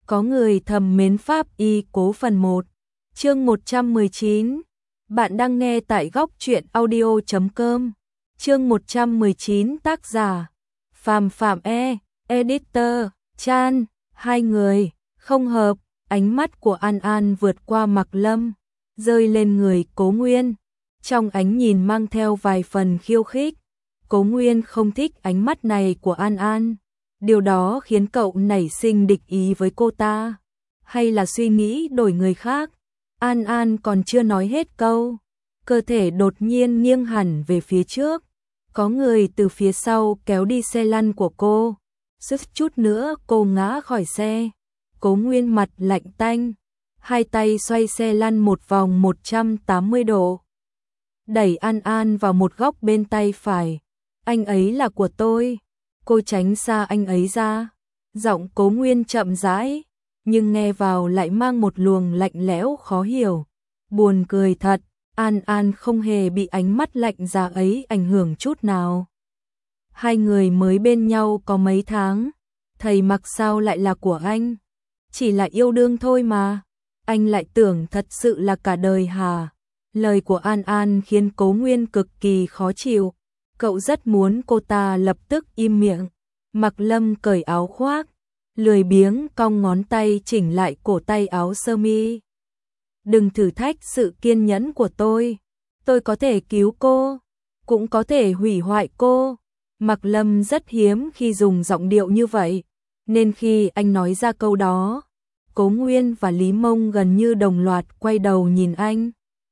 Có người thầm mến Pháp Y Cố phần 1, chương 119. Bạn đang nghe tại góc truyện audio.com. Chương 119, tác giả Phạm Phạm editor Chan. Hai người không hợp. Ánh mắt của An An vượt qua Mạc Lâm, rơi lên người Cố Nguyên. Trong ánh nhìn mang theo vài phần khiêu khích. Cố Nguyên không thích ánh mắt này của An An. Điều đó khiến cậu nảy sinh địch ý với cô ta, hay là suy nghĩ đổi người khác. An An còn chưa nói hết câu, cơ thể đột nhiên nghiêng hẳn về phía trước. Có người từ phía sau kéo đi xe lăn của cô, suýt chút nữa cô ngã khỏi xe. Cố Nguyên mặt lạnh tanh, hai tay xoay xe lăn một vòng 180 độ, đẩy An An vào một góc bên tay phải. Anh ấy là của tôi. Cô tránh xa anh ấy ra. Giọng Cố Nguyên chậm rãi, nhưng nghe vào lại mang một luồng lạnh lẽo khó hiểu. Buồn cười thật, An An không hề bị ánh mắt lạnh giá ấy ảnh hưởng chút nào. Hai người mới bên nhau có mấy tháng, thầy mặc sao lại là của anh? Chỉ là yêu đương thôi mà. Anh lại tưởng thật sự là cả đời hả? Lời của An An khiến Cố Nguyên cực kỳ khó chịu. Cậu rất muốn cô ta lập tức im miệng. Mạc Lâm cởi áo khoác, lười biếng cong ngón tay chỉnh lại cổ tay áo sơ mi. Đừng thử thách sự kiên nhẫn của tôi có thể cứu cô, cũng có thể hủy hoại cô. Mạc Lâm rất hiếm khi dùng giọng điệu như vậy, nên khi anh nói ra câu đó, Cố Nguyên và Lý Mông gần như đồng loạt quay đầu nhìn anh.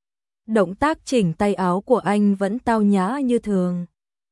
Động tác chỉnh tay áo của anh vẫn tao nhã như thường.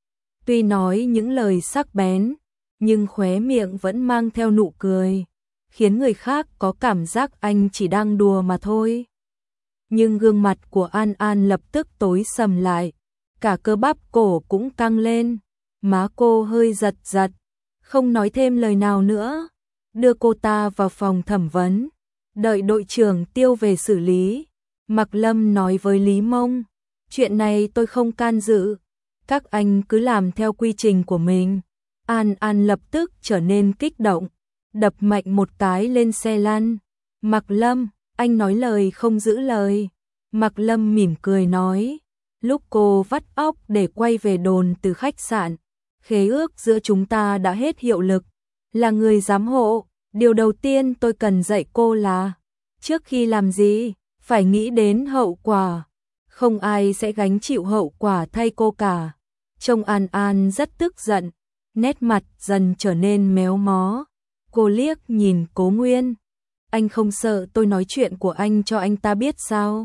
Tuy nói những lời sắc bén, nhưng khóe miệng vẫn mang theo nụ cười, khiến người khác có cảm giác anh chỉ đang đùa mà thôi. Nhưng gương mặt của An An lập tức tối sầm lại, cả cơ bắp cổ cũng căng lên, má cô hơi giật giật, không nói thêm lời nào nữa, đưa cô ta vào phòng thẩm vấn, đợi đội trưởng Tiêu về xử lý. Mạc Lâm nói với Lý Mông, chuyện này tôi không can dự, các anh cứ làm theo quy trình của mình. An An lập tức trở nên kích động, đập mạnh một cái lên xe lăn. Mạc Lâm, anh nói lời không giữ lời. Mạc Lâm mỉm cười nói, lúc cô vắt óc để quay về đồn từ khách sạn, khế ước giữa chúng ta đã hết hiệu lực. Là người giám hộ, điều đầu tiên tôi cần dạy cô là, trước khi làm gì, phải nghĩ đến hậu quả. Không ai sẽ gánh chịu hậu quả thay cô cả. Trông An An rất tức giận, nét mặt dần trở nên méo mó. Cô liếc nhìn Cố Nguyên. Anh không sợ tôi nói chuyện của anh cho anh ta biết sao?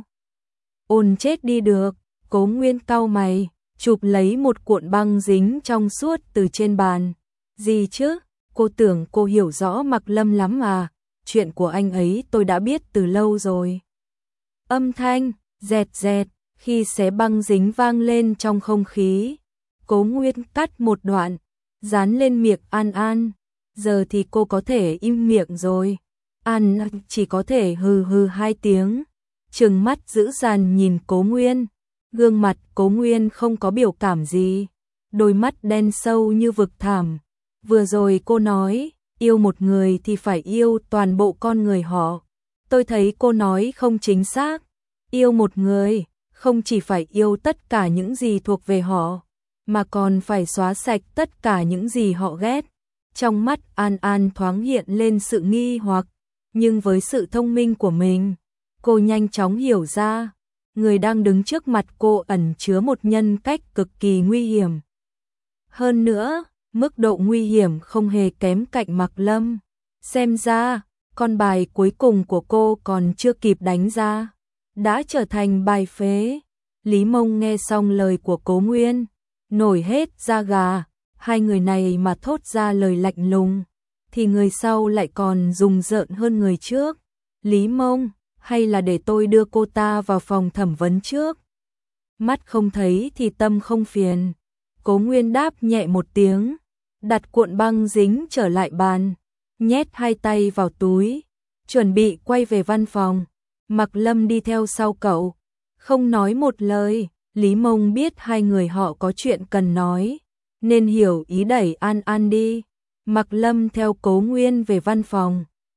Ôn chết đi được. Cố Nguyên cau mày, chụp lấy một cuộn băng dính trong suốt từ trên bàn. Gì chứ? Cô tưởng cô hiểu rõ Mạc Lâm lắm à? Chuyện của anh ấy tôi đã biết từ lâu rồi. Âm thanh dẹt dẹt khi xé băng dính vang lên trong không khí. Cố Nguyên cắt một đoạn, dán lên miệng An An. Giờ thì cô có thể im miệng rồi. An chỉ có thể hừ hừ hai tiếng, trừng mắt dữ dằn nhìn Cố Nguyên. Gương mặt Cố Nguyên không có biểu cảm gì, đôi mắt đen sâu như vực thẳm. Vừa rồi cô nói, yêu một người thì phải yêu toàn bộ con người họ. Tôi thấy cô nói không chính xác. Yêu một người, không chỉ phải yêu tất cả những gì thuộc về họ, mà còn phải xóa sạch tất cả những gì họ ghét. Trong mắt An An thoáng hiện lên sự nghi hoặc, nhưng với sự thông minh của mình, cô nhanh chóng hiểu ra, người đang đứng trước mặt cô ẩn chứa một nhân cách cực kỳ nguy hiểm. Hơn nữa, mức độ nguy hiểm không hề kém cạnh Mạc Lâm. Xem ra, con bài cuối cùng của cô còn chưa kịp đánh ra, đã trở thành bài phế. Lý Mông nghe xong lời của Cố Nguyên, nổi hết da gà. Hai người này mà thốt ra lời lạnh lùng, thì người sau lại còn rùng rợn hơn người trước. Lý Mông, hay là để tôi đưa cô ta vào phòng thẩm vấn trước? Mắt không thấy thì tâm không phiền. Cố Nguyên đáp nhẹ một tiếng, đặt cuộn băng dính trở lại bàn, nhét hai tay vào túi, chuẩn bị quay về văn phòng. Mạc Lâm đi theo sau cậu, không nói một lời. Lý Mông biết hai người họ có chuyện cần nói, nên hiểu ý đẩy An An đi. Mạc Lâm theo Cố Nguyên về văn phòng,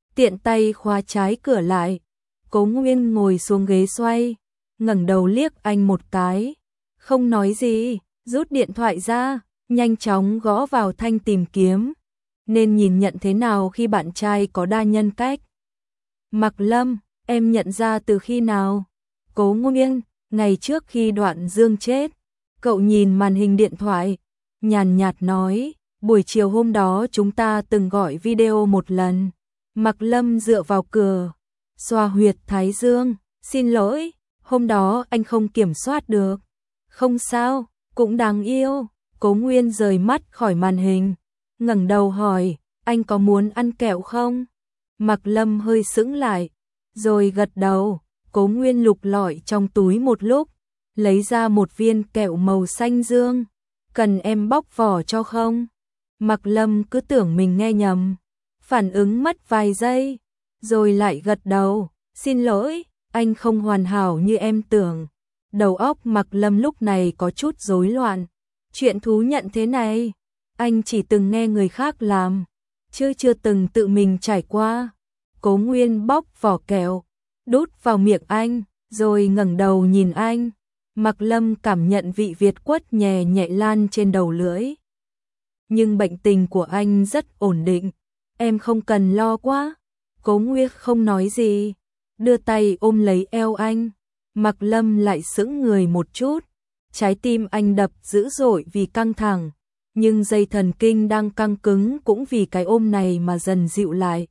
tiện tay khóa trái cửa lại. Cố Nguyên ngồi xuống ghế xoay, ngẩng đầu liếc anh một cái, không nói gì, rút điện thoại ra, nhanh chóng gõ vào thanh tìm kiếm. Nên nhìn nhận thế nào khi bạn trai có đa nhân cách? Mạc Lâm, em nhận ra từ khi nào? Cố Nguyên, ngày trước khi Đoạn Dương chết. Cậu nhìn màn hình điện thoại, nhàn nhạt nói, buổi chiều hôm đó chúng ta từng gọi video một lần. Mạc Lâm dựa vào cửa, xoa huyệt thái dương, xin lỗi, hôm đó anh không kiểm soát được. Không sao, cũng đáng yêu. Cố Nguyên rời mắt khỏi màn hình, ngẩng đầu hỏi, anh có muốn ăn kẹo không? Mạc Lâm hơi sững lại, rồi gật đầu. Cố Nguyên lục lọi trong túi một lúc, lấy ra một viên kẹo màu xanh dương. Cần em bóc vỏ cho không? Mạc Lâm cứ tưởng mình nghe nhầm, phản ứng mất vài giây, rồi lại gật đầu, xin lỗi, anh không hoàn hảo như em tưởng. Đầu óc Mạc Lâm lúc này có chút rối loạn. Chuyện thú nhận thế này, anh chỉ từng nghe người khác làm, chứ chưa từng tự mình trải qua. Cố Nguyên bóc vỏ kẹo, đút vào miệng anh, rồi ngẩng đầu nhìn anh. Mạc Lâm cảm nhận vị Việt quất nhẹ nhẹ lan trên đầu lưỡi. Nhưng bệnh tình của anh rất ổn định, em không cần lo quá. Cố Nguyên không nói gì, đưa tay ôm lấy eo anh. Mạc Lâm lại sững người một chút, trái tim anh đập dữ dội vì căng thẳng, nhưng dây thần kinh đang căng cứng cũng vì cái ôm này mà dần dịu lại.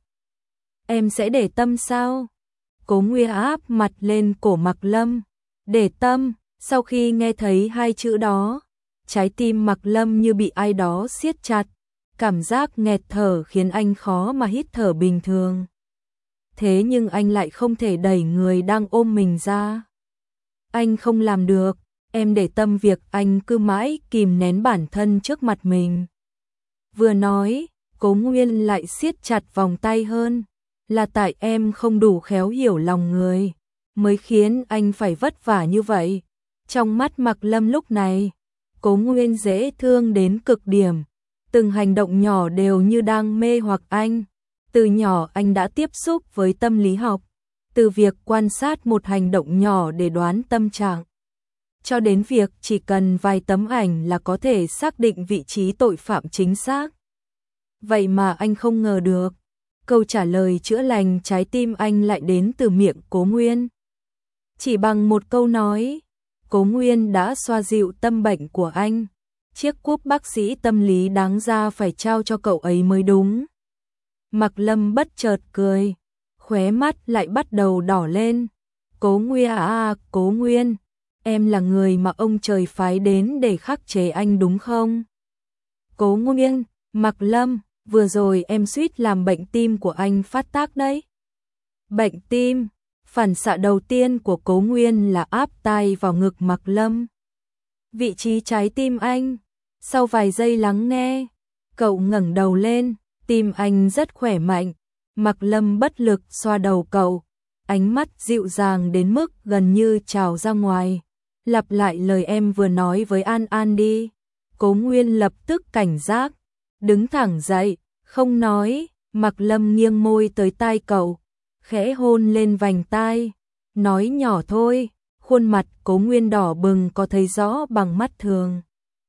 Em sẽ để tâm sao? Cố Nguyên áp mặt lên cổ Mạc Lâm. Để tâm. Sau khi nghe thấy hai chữ đó, trái tim Mạc Lâm như bị ai đó siết chặt, cảm giác nghẹt thở khiến anh khó mà hít thở bình thường. Thế nhưng anh lại không thể đẩy người đang ôm mình ra. Anh không làm được, em để tâm việc anh cứ mãi kìm nén bản thân trước mặt mình. Vừa nói, Cố Nguyên lại siết chặt vòng tay hơn, là tại em không đủ khéo hiểu lòng người, mới khiến anh phải vất vả như vậy. Trong mắt Mạc Lâm lúc này, Cố Nguyên dễ thương đến cực điểm, từng hành động nhỏ đều như đang mê hoặc anh. Từ nhỏ anh đã tiếp xúc với tâm lý học, từ việc quan sát một hành động nhỏ để đoán tâm trạng, cho đến việc chỉ cần vài tấm ảnh là có thể xác định vị trí tội phạm chính xác. Vậy mà anh không ngờ được, câu trả lời chữa lành trái tim anh lại đến từ miệng Cố Nguyên. Chỉ bằng một câu nói, Cố Nguyên đã xoa dịu tâm bệnh của anh. Chiếc cúp bác sĩ tâm lý đáng ra phải trao cho cậu ấy mới đúng. Mạc Lâm bất chợt cười, khóe mắt lại bắt đầu đỏ lên. Cố Nguyên à, Cố Nguyên, em là người mà ông trời phái đến để khắc chế anh đúng không? Cố Nguyên, Mạc Lâm, vừa rồi em suýt làm bệnh tim của anh phát tác đấy. Bệnh tim? Phản xạ đầu tiên của Cố Nguyên là áp tay vào ngực Mạc Lâm. Vị trí trái tim anh. Sau vài giây lắng nghe, cậu ngẩng đầu lên, tim anh rất khỏe mạnh. Mạc Lâm bất lực xoa đầu cậu, ánh mắt dịu dàng đến mức gần như trào ra ngoài. Lặp lại lời em vừa nói với An An đi. Cố Nguyên lập tức cảnh giác, đứng thẳng dậy, không nói. Mạc Lâm nghiêng môi tới tai cậu, khẽ hôn lên vành tai, nói nhỏ thôi. Khuôn mặt Cố Nguyên đỏ bừng có thấy rõ bằng mắt thường.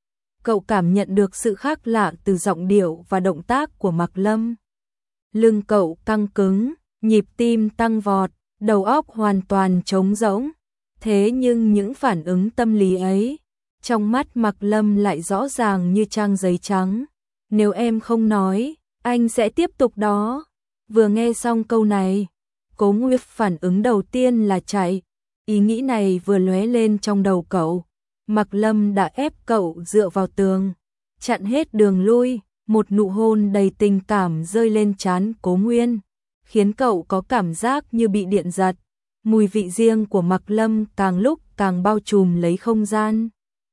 Cậu cảm nhận được sự khác lạ từ giọng điệu và động tác của Mạc Lâm. Lưng cậu căng cứng, nhịp tim tăng vọt, đầu óc hoàn toàn trống rỗng. Thế nhưng những phản ứng tâm lý ấy, trong mắt Mạc Lâm lại rõ ràng như trang giấy trắng. Nếu em không nói, anh sẽ tiếp tục đó. Vừa nghe xong câu này, Cố Nguyên phản ứng đầu tiên là chạy. Ý nghĩ này vừa lóe lên trong đầu cậu, Mạc Lâm đã ép cậu dựa vào tường, chặn hết đường lui. Một nụ hôn đầy tình cảm rơi lên trán Cố Nguyên, khiến cậu có cảm giác như bị điện giật. Mùi vị riêng của Mạc Lâm càng lúc càng bao trùm lấy không gian.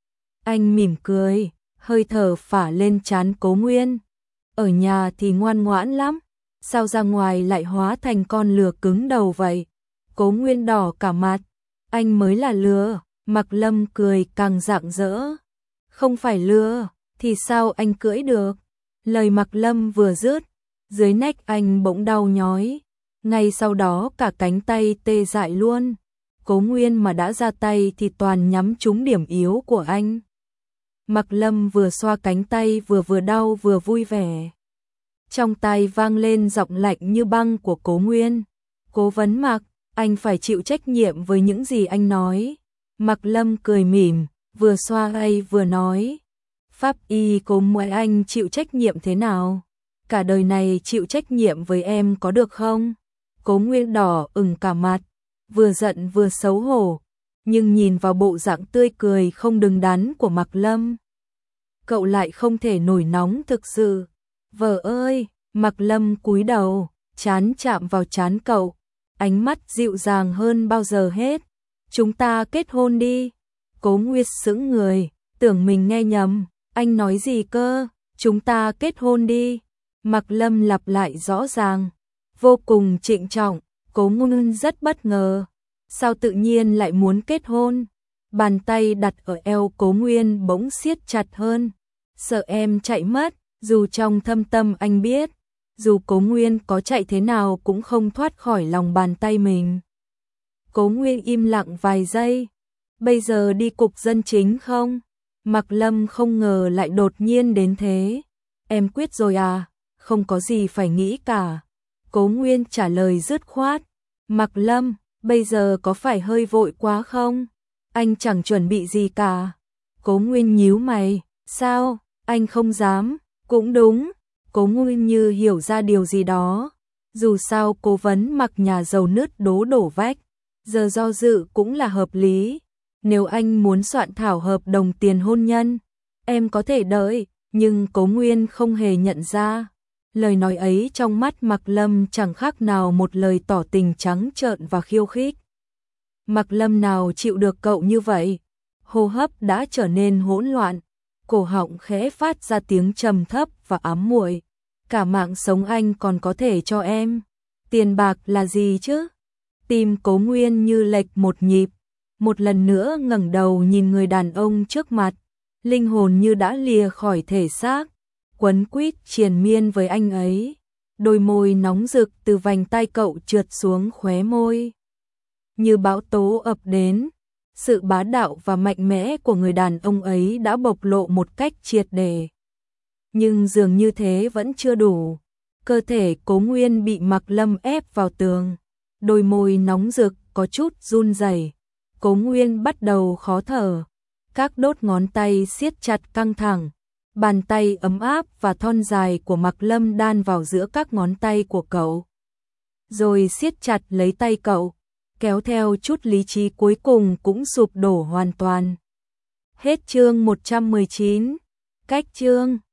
Anh mỉm cười, hơi thở phả lên trán Cố Nguyên. Ở nhà thì ngoan ngoãn lắm, sao ra ngoài lại hóa thành con lừa cứng đầu vậy? Cố Nguyên đỏ cả mặt. Anh mới là lừa. Mạc Lâm cười càng rạng rỡ. Không phải lừa, thì sao anh cưỡi được? Lời Mạc Lâm vừa dứt, dưới nách anh bỗng đau nhói, Ngay sau đó cả cánh tay tê dại luôn. Cố Nguyên mà đã ra tay thì toàn nhắm trúng điểm yếu của anh. Mạc Lâm vừa xoa cánh tay vừa đau vừa vui vẻ. Trong tai vang lên giọng lạnh như băng của Cố Nguyên. Cố vấn Mạc, anh phải chịu trách nhiệm với những gì anh nói. Mạc Lâm cười mỉm, vừa xoa tay vừa nói. Pháp y Cố muốn anh chịu trách nhiệm thế nào? Cả đời này chịu trách nhiệm với em có được không? Cố Nguyên đỏ ửng cả mặt, vừa giận vừa xấu hổ, nhưng nhìn vào bộ dạng tươi cười không đứng đắn của Mạc Lâm, cậu lại không thể nổi nóng thực sự. Vợ ơi, Mạc Lâm cúi đầu, trán chạm vào trán cậu, ánh mắt dịu dàng hơn bao giờ hết. Chúng ta kết hôn đi. Cố Nguyên sững người, tưởng mình nghe nhầm, anh nói gì cơ? Chúng ta kết hôn đi. Mạc Lâm lặp lại rõ ràng, vô cùng trịnh trọng. Cố Nguyên rất bất ngờ, sao tự nhiên lại muốn kết hôn? Bàn tay đặt ở eo Cố Nguyên bỗng siết chặt hơn, sợ em chạy mất. Dù trong thâm tâm anh biết, dù Cố Nguyên có chạy thế nào cũng không thoát khỏi lòng bàn tay mình. Cố Nguyên im lặng vài giây, bây giờ đi cục dân chính không? Mạc Lâm không ngờ lại đột nhiên đến thế. Em quyết rồi à? Không có gì phải nghĩ cả. Cố Nguyên trả lời dứt khoát. Mạc Lâm, bây giờ có phải hơi vội quá không? Anh chẳng chuẩn bị gì cả. Cố Nguyên nhíu mày, sao? Anh không dám. Cũng đúng. Cố Nguyên như hiểu ra điều gì đó. Dù sao cố vấn Mặc nhà giàu nứt đổ vách, giờ do dự cũng là hợp lý. Nếu anh muốn soạn thảo hợp đồng tiền hôn nhân, em có thể đợi. Nhưng Cố Nguyên không hề nhận ra. Lời nói ấy trong mắt Mạc Lâm chẳng khác nào một lời tỏ tình trắng trợn và khiêu khích. Mạc Lâm nào chịu được cậu như vậy? Hô hấp đã trở nên hỗn loạn, cổ họng khẽ phát ra tiếng trầm thấp và ám muội. Cả mạng sống anh còn có thể cho em. Tiền bạc là gì chứ? Tim Cố Nguyên như lệch một nhịp, một lần nữa ngẩng đầu nhìn người đàn ông trước mặt, linh hồn như đã lìa khỏi thể xác, quấn quýt triền miên với anh ấy. Đôi môi nóng rực từ vành tay cậu trượt xuống khóe môi. Như bão tố ập đến, sự bá đạo và mạnh mẽ của người đàn ông ấy đã bộc lộ một cách triệt để. Nhưng dường như thế vẫn chưa đủ. Cơ thể Cố Nguyên bị Mạc Lâm ép vào tường, đôi môi nóng rực có chút run rẩy. Cố Nguyên bắt đầu khó thở, các đốt ngón tay siết chặt căng thẳng, bàn tay ấm áp và thon dài của Mạc Lâm đan vào giữa các ngón tay của cậu, rồi siết chặt lấy tay cậu, kéo theo chút lý trí cuối cùng cũng sụp đổ hoàn toàn. Hết chương 119. Cách chương